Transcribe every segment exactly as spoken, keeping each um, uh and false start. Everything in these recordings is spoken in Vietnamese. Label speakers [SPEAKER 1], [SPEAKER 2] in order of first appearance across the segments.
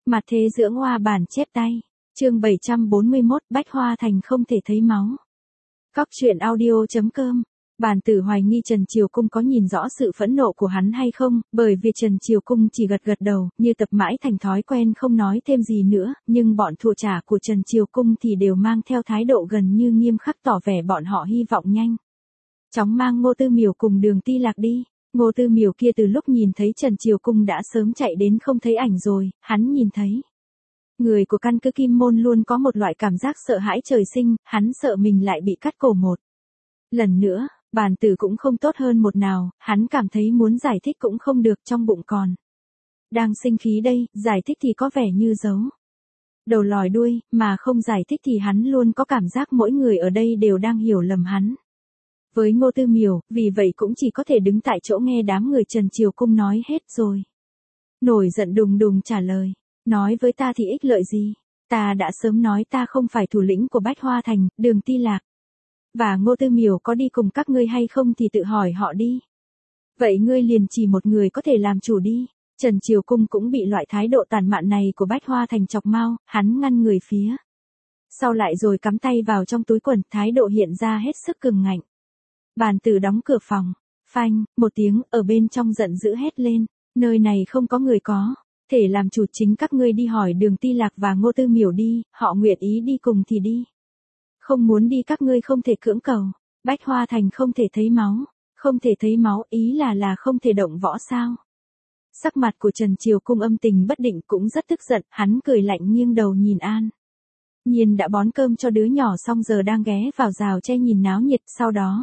[SPEAKER 1] Mặt thế dưỡng hoa bản chép tay. Chương bảy trăm bốn mươi mốt, Bách Hoa Thành không thể thấy máu. Cóc truyện audio chấm com. Bàn tử hoài nghi Trần Triều Cung có nhìn rõ sự phẫn nộ của hắn hay không, bởi vì Trần Triều Cung chỉ gật gật đầu, như tập mãi thành thói quen không nói thêm gì nữa, nhưng bọn thủ trả của Trần Triều Cung thì đều mang theo thái độ gần như nghiêm khắc tỏ vẻ bọn họ hy vọng nhanh chóng mang Ngô Tư Miểu cùng Đường Ti Lạc đi. Ngô Tư Miểu kia từ lúc nhìn thấy Trần Triều Cung đã sớm chạy đến không thấy ảnh rồi, hắn nhìn thấy người của căn cứ Kim Môn luôn có một loại cảm giác sợ hãi trời sinh, hắn sợ mình lại bị cắt cổ một lần nữa. Bàn tử cũng không tốt hơn một nào, hắn cảm thấy muốn giải thích cũng không được, trong bụng còn đang sinh khí đây, giải thích thì có vẻ như giấu đầu lòi đuôi, mà không giải thích thì hắn luôn có cảm giác mỗi người ở đây đều đang hiểu lầm hắn. Với Ngô Tư Miểu, vì vậy cũng chỉ có thể đứng tại chỗ nghe đám người Trần Triều Cung nói hết rồi. Nổi giận đùng đùng trả lời, nói với ta thì ích lợi gì, ta đã sớm nói ta không phải thủ lĩnh của Bách Hoa Thành, Đường Ti Lạc và Ngô Tư Miểu có đi cùng các ngươi hay không thì tự hỏi họ đi. Vậy ngươi liền chỉ một người có thể làm chủ đi. Trần Triều Cung cũng bị loại thái độ tàn mạn này của Bách Hoa Thành chọc mau, hắn ngăn người phía sau lại rồi cắm tay vào trong túi quần, thái độ hiện ra hết sức cường ngạnh. Bàn tử đóng cửa phòng, phanh, một tiếng, ở bên trong giận dữ hét lên, nơi này không có người có thể làm chủ, chính các ngươi đi hỏi Đường Ti Lạc và Ngô Tư Miểu đi, họ nguyện ý đi cùng thì đi. Không muốn đi các ngươi không thể cưỡng cầu. Bách Hoa Thành không thể thấy máu. Không thể thấy máu ý là là không thể động võ sao. Sắc mặt của Trần Triều Cung âm tình bất định, cũng rất tức giận, hắn cười lạnh nghiêng đầu nhìn An Nhiên đã bón cơm cho đứa nhỏ xong giờ đang ghé vào rào tre nhìn náo nhiệt, sau đó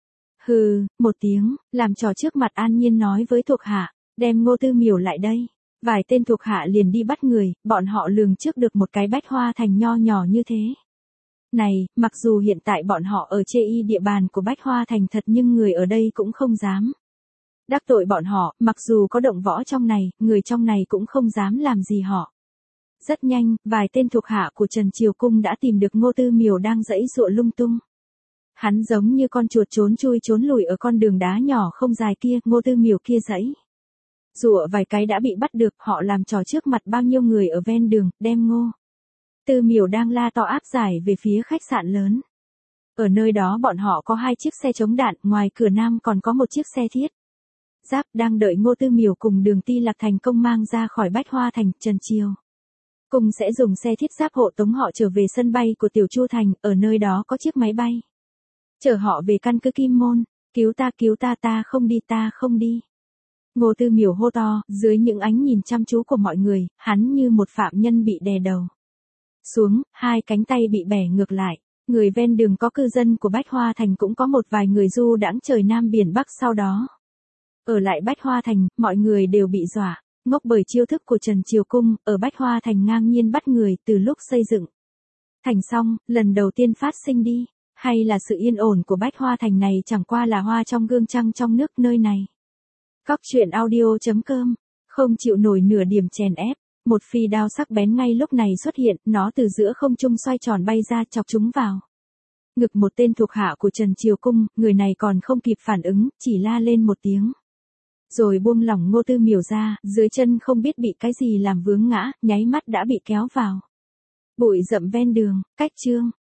[SPEAKER 1] hừ, một tiếng, làm trò trước mặt An Nhiên nói với thuộc hạ, đem Ngô Tư Miểu lại đây. Vài tên thuộc hạ liền đi bắt người, bọn họ lường trước được một cái Bách Hoa Thành nho nhỏ như thế này, mặc dù hiện tại bọn họ ở chê y địa bàn của Bách Hoa Thành thật, nhưng người ở đây cũng không dám đắc tội bọn họ, mặc dù có động võ trong này, người trong này cũng không dám làm gì họ. Rất nhanh, vài tên thuộc hạ của Trần Triều Cung đã tìm được Ngô Tư Miểu đang giãy giụa lung tung. Hắn giống như con chuột trốn chui trốn lùi ở con đường đá nhỏ không dài kia, Ngô Tư Miểu kia giãy giụa vài cái đã bị bắt được, họ làm trò trước mặt bao nhiêu người ở ven đường, đem Ngô Tư Miểu đang la to áp giải về phía khách sạn lớn. Ở nơi đó bọn họ có hai chiếc xe chống đạn, ngoài cửa nam còn có một chiếc xe thiết giáp đang đợi Ngô Tư Miểu cùng Đường Ti Lạc thành công mang ra khỏi Bách Hoa Thành. Trần Triều Cung sẽ dùng xe thiết giáp hộ tống họ trở về sân bay của Tiểu Chu Thành, ở nơi đó có chiếc máy bay chở họ về căn cứ Kim Môn. Cứu ta, cứu ta, ta không đi, ta không đi. Ngô Tư Miểu hô to, dưới những ánh nhìn chăm chú của mọi người, hắn như một phạm nhân bị đè đầu xuống, hai cánh tay bị bẻ ngược lại. Người ven đường có cư dân của Bách Hoa Thành, cũng có một vài người du đãng trời Nam biển Bắc sau đó ở lại Bách Hoa Thành, mọi người đều bị dọa ngốc bởi chiêu thức của Trần Triều Cung, ở Bách Hoa Thành ngang nhiên bắt người. Từ lúc xây dựng thành xong, lần đầu tiên phát sinh đi, hay là sự yên ổn của Bách Hoa Thành này chẳng qua là hoa trong gương trăng trong nước nơi này. Cóc truyện audio chấm com. Không chịu nổi nửa điểm chèn ép, một phi đao sắc bén ngay lúc này xuất hiện, nó từ giữa không trung xoay tròn bay ra, chọc chúng vào ngực một tên thuộc hạ của Trần Triều Cung. Người này còn không kịp phản ứng, chỉ la lên một tiếng rồi buông lỏng Ngô Tư Miểu ra, dưới chân không biết bị cái gì làm vướng ngã, nháy mắt đã bị kéo vào bụi rậm ven đường. Cách chương